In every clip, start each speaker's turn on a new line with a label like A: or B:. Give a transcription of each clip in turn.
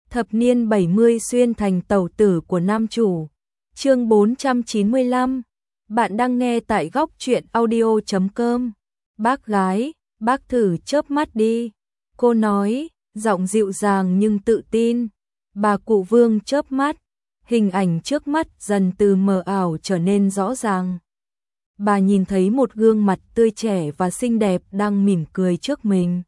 A: Thập niên 70 xuyên thành tẩu tử của nam chủ. Chương 495. Bạn đang nghe tại góc truyện audio.com. Bác gái, bác thử chớp mắt đi. Cô nói, giọng dịu dàng nhưng tự tin. Bà cụ Vương chớp mắt, hình ảnh trước mắt dần từ mờ ảo trở nên rõ ràng. Bà nhìn thấy một gương mặt tươi trẻ và xinh đẹp đang mỉm cười trước mình.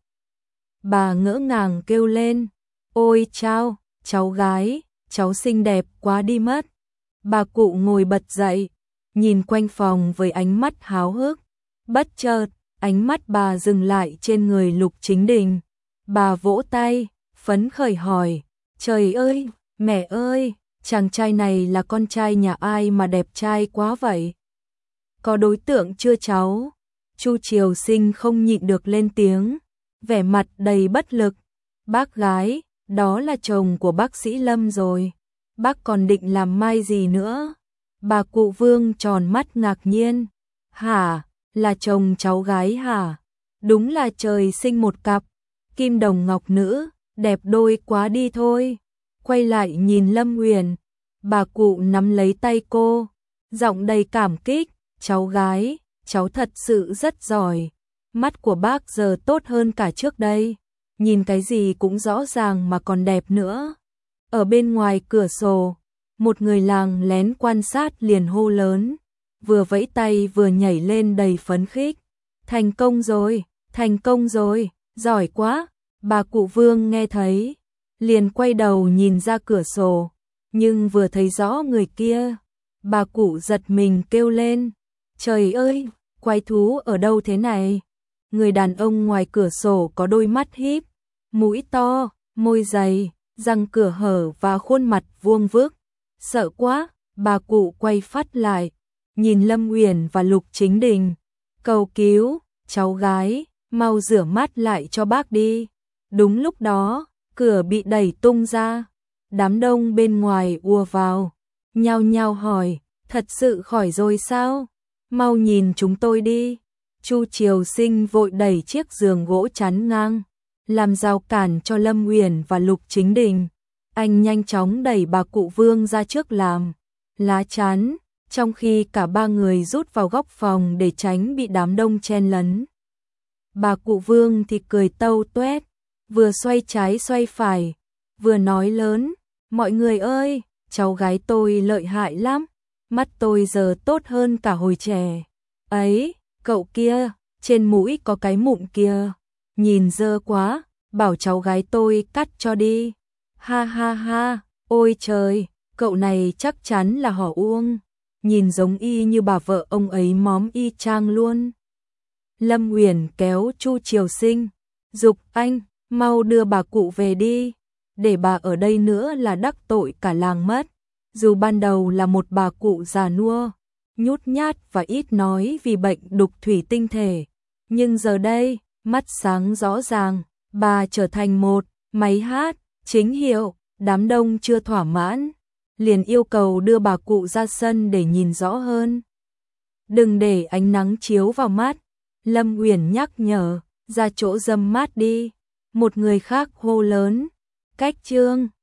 A: Bà ngỡ ngàng kêu lên, ôi chao, cháu gái, cháu xinh đẹp quá đi mất. Bà cụ ngồi bật dậy, nhìn quanh phòng với ánh mắt háo hức. Bất chợt, ánh mắt bà dừng lại trên người Lục Chính Đình. Bà vỗ tay, phấn khởi hỏi, trời ơi, mẹ ơi, chàng trai này là con trai nhà ai mà đẹp trai quá vậy? Có đối tượng chưa cháu? Chu Triều Sinh không nhịn được lên tiếng, vẻ mặt đầy bất lực. Bác gái, đó là chồng của bác sĩ Lâm rồi. Bác còn định làm mai gì nữa? Bà cụ Vương tròn mắt ngạc nhiên. Hả, là chồng cháu gái hả? Đúng là trời sinh một cặp, kim đồng ngọc nữ, đẹp đôi quá đi thôi. Quay lại nhìn Lâm Uyển, bà cụ nắm lấy tay cô, giọng đầy cảm kích, cháu gái, cháu thật sự rất giỏi. Mắt của bác giờ tốt hơn cả trước đây, nhìn cái gì cũng rõ ràng mà còn đẹp nữa. Ở bên ngoài cửa sổ, một người làng lén quan sát liền hô lớn, vừa vẫy tay vừa nhảy lên đầy phấn khích. Thành công rồi, giỏi quá. Bà cụ Vương nghe thấy, liền quay đầu nhìn ra cửa sổ, nhưng vừa thấy rõ người kia, bà cụ giật mình kêu lên, trời ơi, quái thú ở đâu thế này? Người đàn ông ngoài cửa sổ có đôi mắt híp, mũi to, môi dày, răng cửa hở và khuôn mặt vuông vức. Sợ quá, bà cụ quay phát lại, nhìn Lâm Uyển và Lục Chính Đình, cầu cứu, cháu gái, mau rửa mắt lại cho bác đi. Đúng lúc đó, cửa bị đẩy tung ra, đám đông bên ngoài ùa vào, nhao nhao hỏi, thật sự khỏi rồi sao? Mau nhìn chúng tôi đi. Chu Triều Sinh vội đẩy chiếc giường gỗ chắn ngang, làm rào cản cho Lâm Uyển và Lục Chính Đình. Anh nhanh chóng đẩy bà cụ Vương ra trước làm lá chắn, trong khi cả ba người rút vào góc phòng để tránh bị đám đông chen lấn. Bà cụ Vương thì cười tâu tuét, vừa xoay trái xoay phải, vừa nói lớn, mọi người ơi, cháu gái tôi lợi hại lắm, mắt tôi giờ tốt hơn cả hồi trẻ. Ấy, cậu kia, trên mũi có cái mụn kia, nhìn dơ quá, bảo cháu gái tôi cắt cho đi. Ha ha ha, ôi trời, cậu này chắc chắn là họ Uông, nhìn giống y như bà vợ ông ấy móm y chang luôn. Lâm Uyển kéo Chu Triều Sinh, giục anh, mau đưa bà cụ về đi, để bà ở đây nữa là đắc tội cả làng mất. Dù ban đầu là một bà cụ già nua, nhút nhát và ít nói vì bệnh đục thủy tinh thể, nhưng giờ đây, mắt sáng rõ ràng, bà trở thành một máy hát chính hiệu. Đám đông chưa thỏa mãn, liền yêu cầu đưa bà cụ ra sân để nhìn rõ hơn. Đừng để ánh nắng chiếu vào mắt, Lâm Uyển nhắc nhở, ra chỗ râm mát đi. Một người khác hô lớn, cách chương.